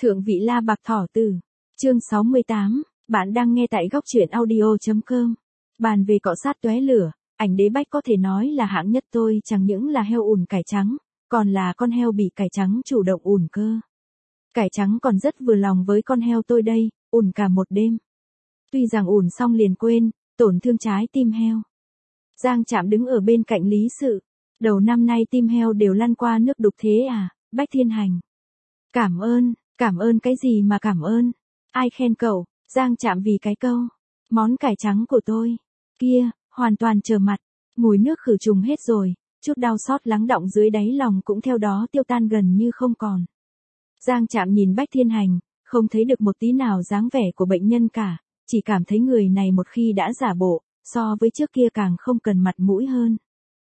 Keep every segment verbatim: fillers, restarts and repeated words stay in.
Thượng vị La Bạc Thỏ Tử. Chương sáu mươi tám, bạn đang nghe tại góc truyện audio chấm com. Bàn về cọ sát tóe lửa, ảnh đế bách có thể nói là hạng nhất tôi chẳng những là heo ủn cải trắng, còn là con heo bị cải trắng chủ động ủn cơ. Cải trắng còn rất vừa lòng với con heo tôi đây, ủn cả một đêm. Tuy rằng ủn xong liền quên, tổn thương trái tim heo. Giang Trạm đứng ở bên cạnh lý sự. Đầu năm nay tim heo đều lăn qua nước đục thế à, Bách Thiên Hành. Cảm ơn, cảm ơn cái gì mà cảm ơn? Ai khen cậu? Giang Trạm vì cái câu. Món cải trắng của tôi. Kia, hoàn toàn trở mặt. Mùi nước khử trùng hết rồi, chút đau xót lắng đọng dưới đáy lòng cũng theo đó tiêu tan gần như không còn. Giang Trạm nhìn Bách Thiên Hành, không thấy được một tí nào dáng vẻ của bệnh nhân cả, chỉ cảm thấy người này một khi đã giả bộ, so với trước kia càng không cần mặt mũi hơn.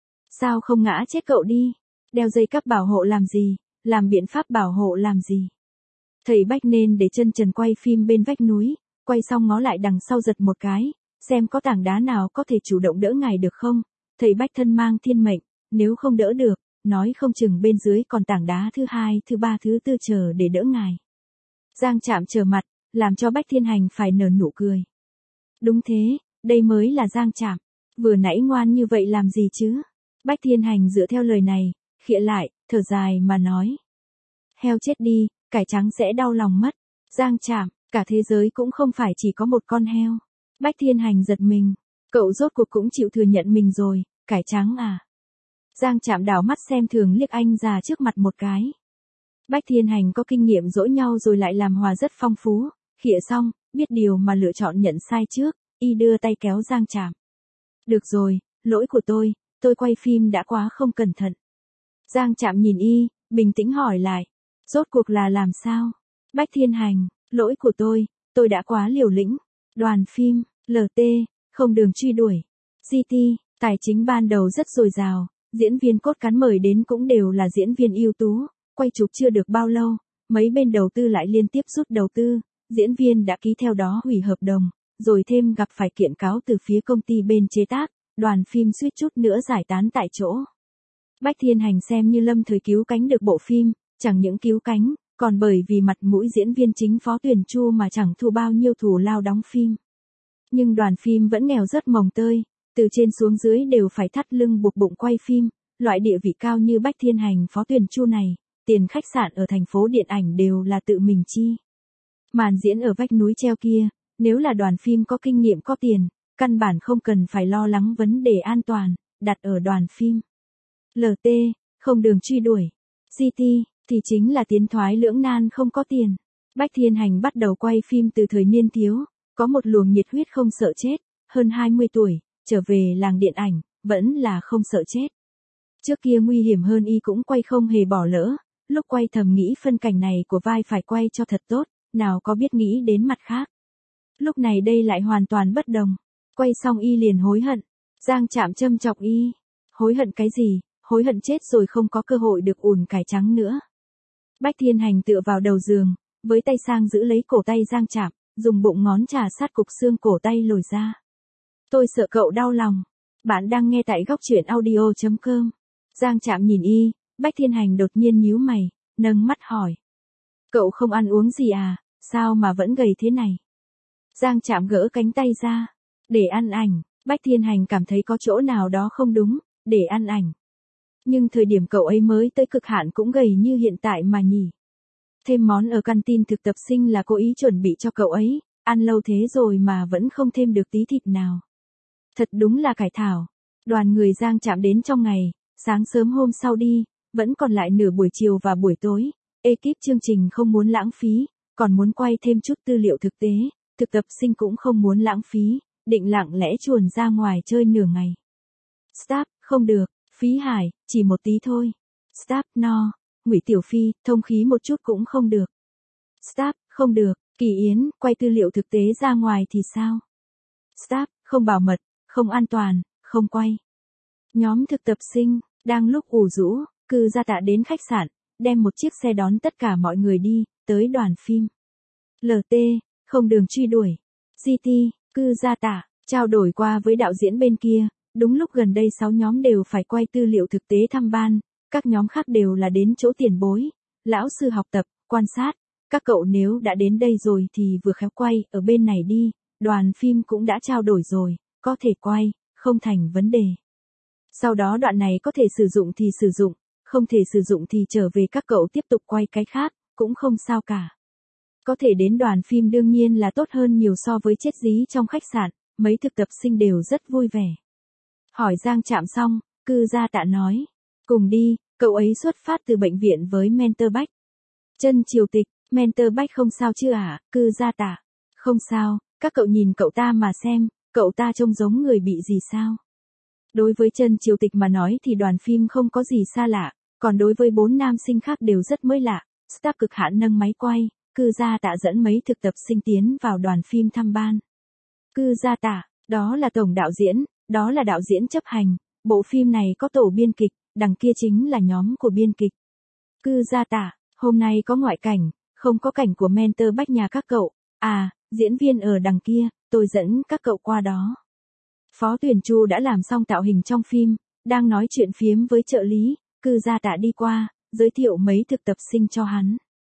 Sao không ngã chết cậu đi? Đeo dây cáp bảo hộ làm gì? Làm biện pháp bảo hộ làm gì? Thầy Bách nên để chân trần quay phim bên vách núi, quay xong ngó lại đằng sau giật một cái, xem có tảng đá nào có thể chủ động đỡ ngài được không? Thầy Bách thân mang thiên mệnh, nếu không đỡ được, nói không chừng bên dưới còn tảng đá thứ hai, thứ ba, thứ tư chờ để đỡ ngài. Giang Trạm trở mặt, làm cho Bách Thiên Hành phải nở nụ cười. Đúng thế, đây mới là Giang Trạm, vừa nãy ngoan như vậy làm gì chứ? Bách Thiên Hành dựa theo lời này, khịa lại, thở dài mà nói. Heo chết đi, cải trắng sẽ đau lòng mất. Giang Trạm, cả thế giới cũng không phải chỉ có một con heo. Bách Thiên Hành giật mình, cậu rốt cuộc cũng chịu thừa nhận mình rồi, cải trắng à? Giang Trạm đảo mắt xem thường liếc anh già trước mặt một cái. Bách Thiên Hành có kinh nghiệm dỗi nhau rồi lại làm hòa rất phong phú, khịa xong, biết điều mà lựa chọn nhận sai trước, y đưa tay kéo Giang Trạm. Được rồi, lỗi của tôi, tôi quay phim đã quá không cẩn thận. Giang Trạm nhìn y, bình tĩnh hỏi lại. Rốt cuộc là làm sao? Bách Thiên Hành, lỗi của tôi, tôi đã quá liều lĩnh. Đoàn phim, lờ tê, không đường truy đuổi. giê tê, tài chính ban đầu rất dồi dào, diễn viên cốt cán mời đến cũng đều là diễn viên ưu tú, quay chụp chưa được bao lâu, mấy bên đầu tư lại liên tiếp rút đầu tư, diễn viên đã ký theo đó hủy hợp đồng, rồi thêm gặp phải kiện cáo từ phía công ty bên chế tác, đoàn phim suýt chút nữa giải tán tại chỗ. Bách Thiên Hành xem như lâm thời cứu cánh được bộ phim, chẳng những cứu cánh, còn bởi vì mặt mũi diễn viên chính Phó Tuyền Chu mà chẳng thu bao nhiêu thù lao đóng phim. Nhưng đoàn phim vẫn nghèo rất mồng tơi, từ trên xuống dưới đều phải thắt lưng buộc bụng quay phim, loại địa vị cao như Bách Thiên Hành Phó Tuyền Chu này, tiền khách sạn ở thành phố điện ảnh đều là tự mình chi. Màn diễn ở vách núi treo kia, nếu là đoàn phim có kinh nghiệm có tiền, căn bản không cần phải lo lắng vấn đề an toàn, đặt ở đoàn phim. lờ tê, không đường truy đuổi. giê tê, thì chính là tiến thoái lưỡng nan không có tiền. Bách Thiên Hành bắt đầu quay phim từ thời niên thiếu, có một luồng nhiệt huyết không sợ chết, hơn hai mươi tuổi, trở về làng điện ảnh, vẫn là không sợ chết. Trước kia nguy hiểm hơn y cũng quay không hề bỏ lỡ, lúc quay thầm nghĩ phân cảnh này của vai phải quay cho thật tốt, nào có biết nghĩ đến mặt khác. Lúc này đây lại hoàn toàn bất đồng, quay xong y liền hối hận. Giang Trạm châm chọc y, hối hận cái gì, hối hận chết rồi không có cơ hội được ủn cải trắng nữa. Bách Thiên Hành tựa vào đầu giường, với tay sang giữ lấy cổ tay Giang Trạm, dùng bụng ngón trà sát cục xương cổ tay lồi ra. Tôi sợ cậu đau lòng. Bạn đang nghe tại góc truyện audio chấm com. Giang Trạm nhìn y, Bách Thiên Hành đột nhiên nhíu mày, nâng mắt hỏi. Cậu không ăn uống gì à, sao mà vẫn gầy thế này? Giang Trạm gỡ cánh tay ra, để ăn ảnh. Bách Thiên Hành cảm thấy có chỗ nào đó không đúng, để ăn ảnh. Nhưng thời điểm cậu ấy mới tới cực hạn cũng gầy như hiện tại mà nhỉ. Thêm món ở canteen thực tập sinh là cố ý chuẩn bị cho cậu ấy, ăn lâu thế rồi mà vẫn không thêm được tí thịt nào. Thật đúng là cải thảo. Đoàn người Giang Trạm đến trong ngày, sáng sớm hôm sau đi, vẫn còn lại nửa buổi chiều và buổi tối. Ekip chương trình không muốn lãng phí, còn muốn quay thêm chút tư liệu thực tế, thực tập sinh cũng không muốn lãng phí, định lặng lẽ chuồn ra ngoài chơi nửa ngày. Staff, không được, Phí Hải, chỉ một tí thôi. Staff, no, Ngụy Tiểu Phi, thông khí một chút cũng không được. Staff, không được, Kỳ Yến, quay tư liệu thực tế ra ngoài thì sao? Staff, không bảo mật, không an toàn, không quay. Nhóm thực tập sinh, đang lúc ủ rũ, Cư Gia Tạ đến khách sạn, đem một chiếc xe đón tất cả mọi người đi, tới đoàn phim. lờ tê, không đường truy đuổi. giê tê, Cư Gia Tạ, trao đổi qua với đạo diễn bên kia, đúng lúc gần đây sáu nhóm đều phải quay tư liệu thực tế thăm ban, các nhóm khác đều là đến chỗ tiền bối, lão sư học tập, quan sát, các cậu nếu đã đến đây rồi thì vừa khéo quay ở bên này đi, đoàn phim cũng đã trao đổi rồi, có thể quay, không thành vấn đề. Sau đó đoạn này có thể sử dụng thì sử dụng, không thể sử dụng thì trở về các cậu tiếp tục quay cái khác, cũng không sao cả. Có thể đến đoàn phim đương nhiên là tốt hơn nhiều so với chết dí trong khách sạn, mấy thực tập sinh đều rất vui vẻ. Hỏi Giang Trạm xong, Cư Gia Tạ nói, cùng đi, cậu ấy xuất phát từ bệnh viện với Mentor Bách. Chân Triều Tịch, Mentor Bách không sao chứ à, Cư Gia Tạ, không sao, các cậu nhìn cậu ta mà xem, cậu ta trông giống người bị gì sao. Đối với Chân Triều Tịch mà nói thì đoàn phim không có gì xa lạ, còn đối với bốn nam sinh khác đều rất mới lạ. Staff cực hạn nâng máy quay, Cư Gia Tạ dẫn mấy thực tập sinh tiến vào đoàn phim thăm ban. Cư Gia Tạ, đó là tổng đạo diễn, đó là đạo diễn chấp hành, bộ phim này có tổ biên kịch, đằng kia chính là nhóm của biên kịch. Cư Gia Tạ, hôm nay có ngoại cảnh, không có cảnh của Mentor Bách nhà các cậu, à, diễn viên ở đằng kia, tôi dẫn các cậu qua đó. Phó Tuyền Chu đã làm xong tạo hình trong phim, đang nói chuyện phiếm với trợ lý, Cư Gia Tạ đi qua, giới thiệu mấy thực tập sinh cho hắn.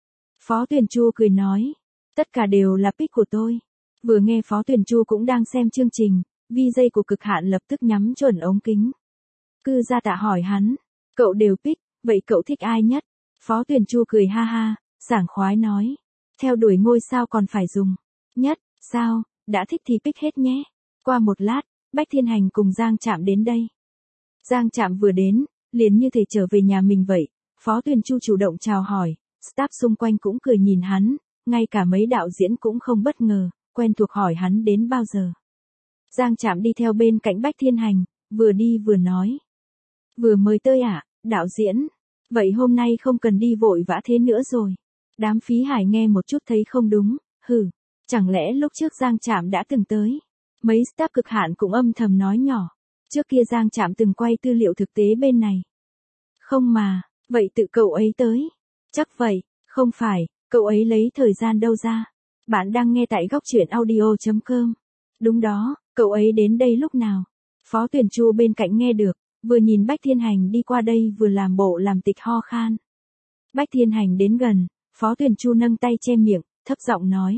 Phó Tuyền Chu cười nói, tất cả đều là pick của tôi. Vừa nghe Phó Tuyền Chu cũng đang xem chương trình, vi gi của cực hạn lập tức nhắm chuẩn ống kính. Cư Gia Tạ hỏi hắn, cậu đều pick, vậy cậu thích ai nhất? Phó Tuyền Chu cười ha ha, sảng khoái nói, theo đuổi ngôi sao còn phải dùng. Nhất, sao, đã thích thì pick hết nhé. Qua một lát, Bách Thiên Hành cùng Giang Trạm đến đây. Giang Trạm vừa đến, liền như thể trở về nhà mình vậy, Phó Tuyền Chu chủ động chào hỏi, staff xung quanh cũng cười nhìn hắn, ngay cả mấy đạo diễn cũng không bất ngờ, quen thuộc hỏi hắn đến bao giờ. Giang Trạm đi theo bên cạnh Bách Thiên Hành, vừa đi vừa nói. Vừa mới tới à, đạo diễn, vậy hôm nay không cần đi vội vã thế nữa rồi. Đám Phí Hải nghe một chút thấy không đúng, hừ, chẳng lẽ lúc trước Giang Trạm đã từng tới. Mấy staff cực hạn cũng âm thầm nói nhỏ, trước kia Giang Trạm từng quay tư liệu thực tế bên này. Không mà, vậy tự cậu ấy tới. Chắc vậy, không phải, cậu ấy lấy thời gian đâu ra. Bạn đang nghe tại góc truyện audio chấm com. Đúng đó, cậu ấy đến đây lúc nào? Phó Tuyền Chu bên cạnh nghe được, vừa nhìn Bách Thiên Hành đi qua đây vừa làm bộ làm tịch ho khan. Bách Thiên Hành đến gần, Phó Tuyền Chu nâng tay che miệng, thấp giọng nói.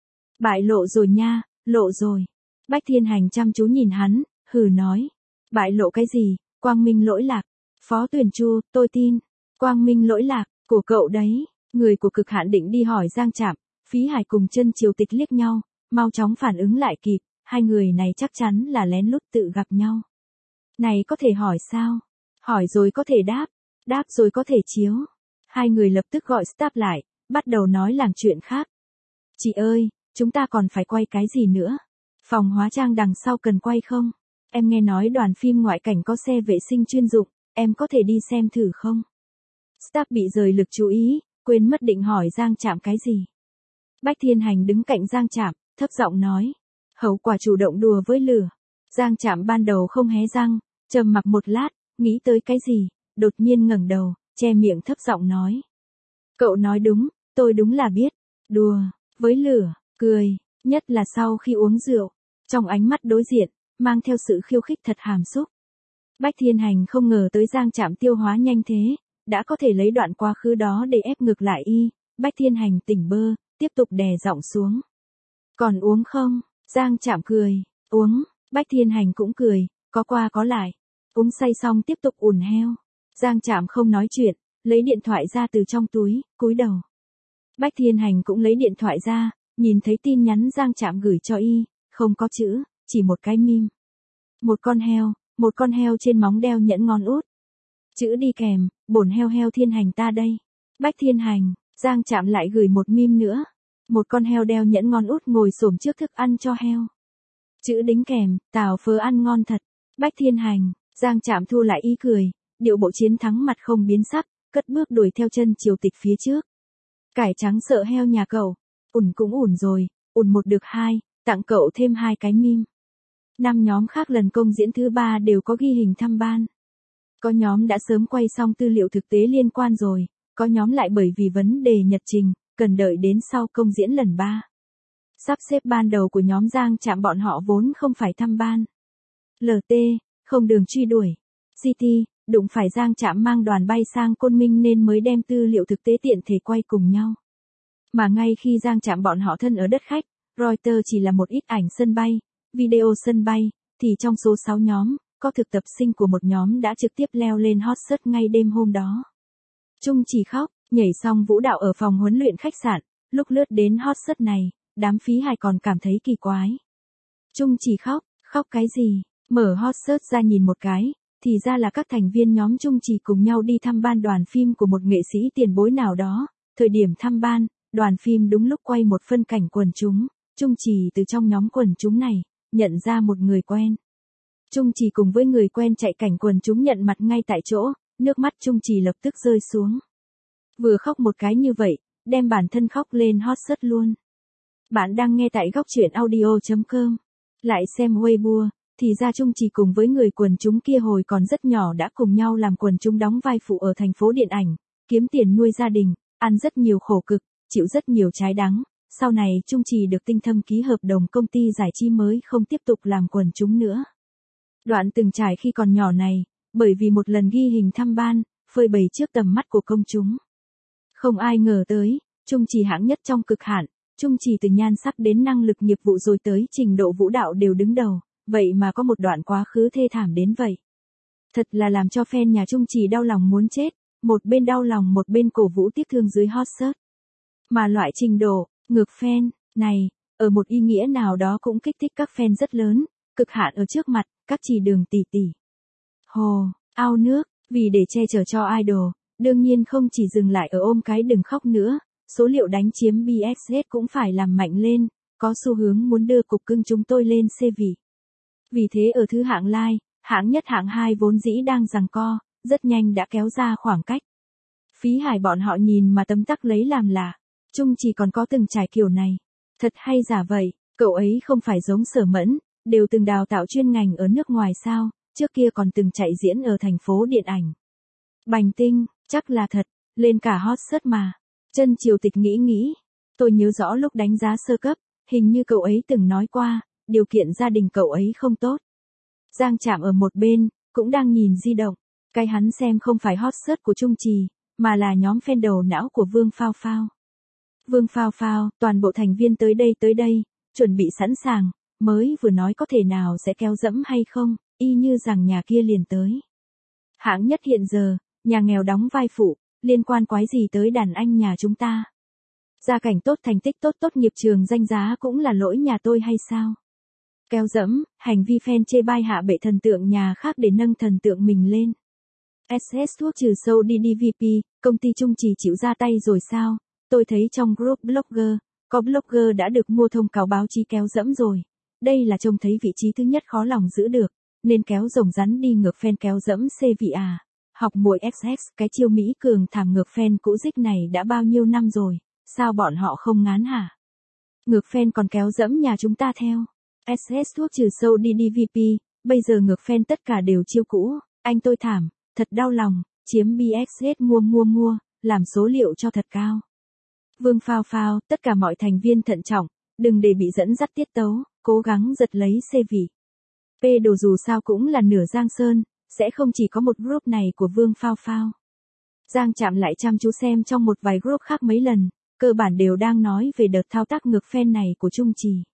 Bại lộ rồi nha, lộ rồi. Bách Thiên Hành chăm chú nhìn hắn, hừ nói. Bại lộ cái gì, Quang Minh lỗi lạc. Phó Tuyền Chu, tôi tin. Quang Minh lỗi lạc, của cậu đấy. Người của cực hạn định đi hỏi Giang Trạm, Phí Hải cùng Chân Triều Tịch liếc nhau, mau chóng phản ứng lại kịp, hai người này chắc chắn là lén lút tự gặp nhau. Này có thể hỏi sao? Hỏi rồi có thể đáp, đáp rồi có thể chiếu. Hai người lập tức gọi staff lại, bắt đầu nói làng chuyện khác. Chị ơi, chúng ta còn phải quay cái gì nữa? Phòng hóa trang đằng sau cần quay không? Em nghe nói đoàn phim ngoại cảnh có xe vệ sinh chuyên dụng, em có thể đi xem thử không? Staff bị rời lực chú ý, quên mất định hỏi Giang Trạm cái gì. Bách Thiên Hành đứng cạnh Giang Trạm, thấp giọng nói. Hậu quả chủ động đùa với lửa. Giang Trạm ban đầu không hé răng, trầm mặc một lát, nghĩ tới cái gì, đột nhiên ngẩng đầu, che miệng thấp giọng nói. Cậu nói đúng, tôi đúng là biết. Đùa, với lửa, cười, nhất là sau khi uống rượu. Trong ánh mắt đối diện, mang theo sự khiêu khích thật hàm xúc. Bách Thiên Hành không ngờ tới Giang Trạm tiêu hóa nhanh thế, đã có thể lấy đoạn quá khứ đó để ép ngược lại y. Bách Thiên Hành tỉnh bơ, tiếp tục đè giọng xuống. Còn uống không? Giang Trạm cười, uống. Bách Thiên Hành cũng cười, có qua có lại. Uống say xong tiếp tục ùn heo. Giang Trạm không nói chuyện, lấy điện thoại ra từ trong túi, cúi đầu. Bách Thiên Hành cũng lấy điện thoại ra, nhìn thấy tin nhắn Giang Trạm gửi cho y, không có chữ, chỉ một cái meme. Một con heo, một con heo trên móng đeo nhẫn ngón út. Chữ đi kèm, bổn heo heo Thiên Hành ta đây. Bách Thiên Hành, Giang Trạm lại gửi một meme nữa. Một con heo đeo nhẫn ngón út ngồi xổm trước thức ăn cho heo. Chữ đính kèm, tào phớ ăn ngon thật. Bách Thiên Hành, Giang Trạm thu lại ý cười, điệu bộ chiến thắng mặt không biến sắc, cất bước đuổi theo Chân Triều Tịch phía trước. Cải trắng sợ heo nhà cậu, ủn cũng ủn rồi, ủn một được hai, tặng cậu thêm hai cái meme. Năm nhóm khác lần công diễn thứ ba đều có ghi hình thăm ban. Có nhóm đã sớm quay xong tư liệu thực tế liên quan rồi, có nhóm lại bởi vì vấn đề nhật trình, cần đợi đến sau công diễn lần ba. Sắp xếp ban đầu của nhóm Giang Trạm bọn họ vốn không phải thăm ban. lờ tê, không đường truy đuổi. xê tê, đụng phải Giang Trạm mang đoàn bay sang Côn Minh nên mới đem tư liệu thực tế tiện thể quay cùng nhau. Mà ngay khi Giang Trạm bọn họ thân ở đất khách, Reuters chỉ là một ít ảnh sân bay, video sân bay, thì trong số sáu nhóm, có thực tập sinh của một nhóm đã trực tiếp leo lên hot search ngay đêm hôm đó. Trung Trì khóc, nhảy xong vũ đạo ở phòng huấn luyện khách sạn, lúc lướt đến hot search này, đám phí hài còn cảm thấy kỳ quái. Trung Trì khóc, khóc cái gì? Mở hot search ra nhìn một cái, thì ra là các thành viên nhóm Trung Trì cùng nhau đi thăm ban đoàn phim của một nghệ sĩ tiền bối nào đó. Thời điểm thăm ban, đoàn phim đúng lúc quay một phân cảnh quần chúng, Trung Trì từ trong nhóm quần chúng này, nhận ra một người quen. Trung Trì cùng với người quen chạy cảnh quần chúng nhận mặt ngay tại chỗ, nước mắt Trung Trì lập tức rơi xuống. Vừa khóc một cái như vậy, đem bản thân khóc lên hot search luôn. Bạn đang nghe tại góc truyện audio chấm com. Lại xem Weibo, thì ra Trung Trì cùng với người quần chúng kia hồi còn rất nhỏ đã cùng nhau làm quần chúng đóng vai phụ ở thành phố điện ảnh, kiếm tiền nuôi gia đình, ăn rất nhiều khổ cực, chịu rất nhiều trái đắng. Sau này Trung Trì được tinh thâm ký hợp đồng công ty giải trí mới không tiếp tục làm quần chúng nữa. Đoạn từng trải khi còn nhỏ này, bởi vì một lần ghi hình thăm ban, phơi bày trước tầm mắt của công chúng. Không ai ngờ tới, Trung Trì hạng nhất trong cực hạn, Trung Trì từ nhan sắc đến năng lực nghiệp vụ rồi tới trình độ vũ đạo đều đứng đầu, vậy mà có một đoạn quá khứ thê thảm đến vậy. Thật là làm cho fan nhà Trung Trì đau lòng muốn chết, một bên đau lòng một bên cổ vũ tiếc thương dưới hot search. Mà loại trình độ, ngược fan, này, ở một ý nghĩa nào đó cũng kích thích các fan rất lớn, cực hạn ở trước mặt, các chỉ đường tỷ tỷ. Hồ, ao nước, vì để che chở cho idol, đương nhiên không chỉ dừng lại ở ôm cái đừng khóc nữa, số liệu đánh chiếm bê ét ét cũng phải làm mạnh lên, có xu hướng muốn đưa cục cưng chúng tôi lên xê vị. Vì thế ở thứ hạng like, hạng nhất hạng hai vốn dĩ đang giằng co, rất nhanh đã kéo ra khoảng cách. Phí hài bọn họ nhìn mà tấm tắc lấy làm lạ. Trung Trì còn có từng trải kiểu này. Thật hay giả vậy, cậu ấy không phải giống Sở Mẫn, đều từng đào tạo chuyên ngành ở nước ngoài sao, trước kia còn từng chạy diễn ở thành phố điện ảnh. Bành Tinh, chắc là thật, lên cả hot search mà. Chân Triều Tịch nghĩ nghĩ, tôi nhớ rõ lúc đánh giá sơ cấp, hình như cậu ấy từng nói qua, điều kiện gia đình cậu ấy không tốt. Giang Trạm ở một bên, cũng đang nhìn di động, cái hắn xem không phải hot search của Trung Trì, mà là nhóm fan đầu não của Vương Phao Phao. Vương Phao Phao, toàn bộ thành viên tới đây tới đây, chuẩn bị sẵn sàng, mới vừa nói có thể nào sẽ kéo dẫm hay không, y như rằng nhà kia liền tới. Hạng nhất hiện giờ, nhà nghèo đóng vai phụ, liên quan quái gì tới đàn anh nhà chúng ta. Gia cảnh tốt thành tích tốt tốt nghiệp trường danh giá cũng là lỗi nhà tôi hay sao? Kéo dẫm, hành vi fan chê bai hạ bệ thần tượng nhà khác để nâng thần tượng mình lên. ét ét thuốc trừ sâu đê đê vê pê, công ty Trung Trì chịu ra tay rồi sao? Tôi thấy trong group blogger, có blogger đã được mua thông cáo báo chí kéo dẫm rồi. Đây là trông thấy vị trí thứ nhất khó lòng giữ được, nên kéo rồng rắn đi ngược fan kéo dẫm xê vị à. Học muội ích ích, cái chiêu Mỹ cường thảm ngược fan cũ dích này đã bao nhiêu năm rồi, sao bọn họ không ngán hả? Ngược fan còn kéo dẫm nhà chúng ta theo. ét ét thuốc trừ sâu đê đê vê pê, bây giờ ngược fan tất cả đều chiêu cũ, anh tôi thảm, thật đau lòng, chiếm bê ét ét mua mua mua, làm số liệu cho thật cao. Vương Phao Phao, tất cả mọi thành viên thận trọng, đừng để bị dẫn dắt tiết tấu, cố gắng giật lấy xê vị. P đồ dù sao cũng là nửa Giang Sơn, sẽ không chỉ có một group này của Vương Phao Phao. Giang Trạm lại chăm chú xem trong một vài group khác mấy lần, cơ bản đều đang nói về đợt thao tác ngược fan này của Trung Trì.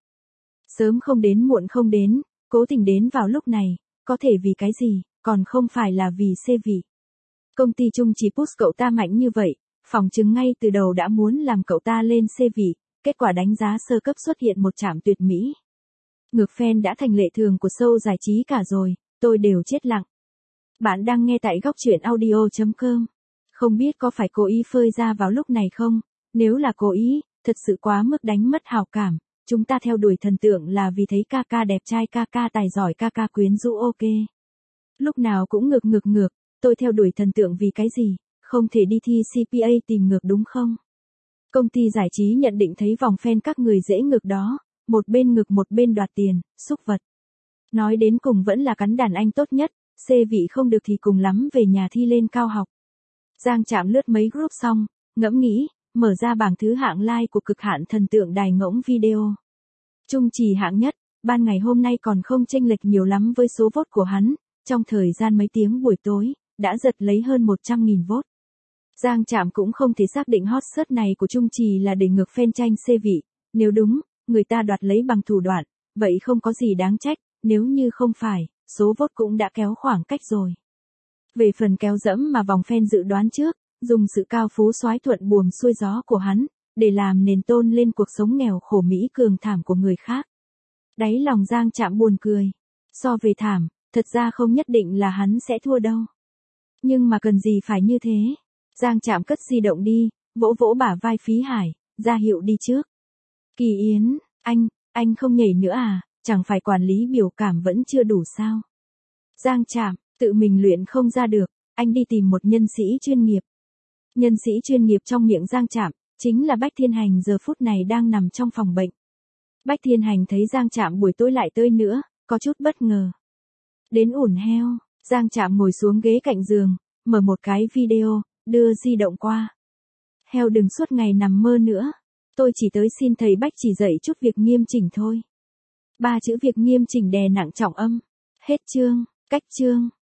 Sớm không đến muộn không đến, cố tình đến vào lúc này, có thể vì cái gì, còn không phải là vì xê vị. Công ty Trung Trì push cậu ta mạnh như vậy, phỏng chứng ngay từ đầu đã muốn làm cậu ta lên xê vị, kết quả đánh giá sơ cấp xuất hiện một trạm tuyệt mỹ. Ngược fan đã thành lệ thường của show giải trí cả rồi, tôi đều chết lặng. Bạn đang nghe tại góc truyện audio chấm com. Không biết có phải cố ý phơi ra vào lúc này không? Nếu là cố ý, thật sự quá mức đánh mất hào cảm. Chúng ta theo đuổi thần tượng là vì thấy ca ca đẹp trai, ca ca tài giỏi, ca ca quyến rũ ok. Lúc nào cũng ngược ngược ngược, tôi theo đuổi thần tượng vì cái gì? Không thể đi thi xê pê a tìm ngược đúng không? Công ty giải trí nhận định thấy vòng fan các người dễ ngược đó, một bên ngược một bên đoạt tiền, xúc vật. Nói đến cùng vẫn là cắn đàn anh tốt nhất, xê vị không được thì cùng lắm về nhà thi lên cao học. Giang Trạm lướt mấy group xong, ngẫm nghĩ, mở ra bảng thứ hạng like của cực hạn thần tượng đài ngỗng video. Trung Trì hạng nhất, ban ngày hôm nay còn không chênh lệch nhiều lắm với số vote của hắn, trong thời gian mấy tiếng buổi tối, đã giật lấy hơn một trăm nghìn vote. Giang Trạm cũng không thể xác định hot search này của Trung Trì là để ngược fan tranh xê vị, nếu đúng, người ta đoạt lấy bằng thủ đoạn, vậy không có gì đáng trách, nếu như không phải, số vote cũng đã kéo khoảng cách rồi. Về phần kéo dẫm mà vòng fan dự đoán trước, dùng sự cao phú soái thuận buồm xuôi gió của hắn, để làm nền tôn lên cuộc sống nghèo khổ Mỹ cường thảm của người khác. Đáy lòng Giang Trạm buồn cười. So về thảm, thật ra không nhất định là hắn sẽ thua đâu. Nhưng mà cần gì phải như thế? Giang Trạm cất di động đi, vỗ vỗ bả vai Phí Hải, ra hiệu đi trước. Kỳ Yến, anh, anh không nhảy nữa à, chẳng phải quản lý biểu cảm vẫn chưa đủ sao? Giang Trạm, tự mình luyện không ra được, anh đi tìm một nhân sĩ chuyên nghiệp. Nhân sĩ chuyên nghiệp trong miệng Giang Trạm, chính là Bách Thiên Hành giờ phút này đang nằm trong phòng bệnh. Bách Thiên Hành thấy Giang Trạm buổi tối lại tới nữa, có chút bất ngờ. Đến ủn heo, Giang Trạm ngồi xuống ghế cạnh giường, mở một cái video, đưa di động qua. Heo đừng suốt ngày nằm mơ nữa, tôi chỉ tới xin thầy Bách chỉ dạy chút việc nghiêm chỉnh thôi. Ba chữ việc nghiêm chỉnh đè nặng trọng âm. Hết chương, cách chương.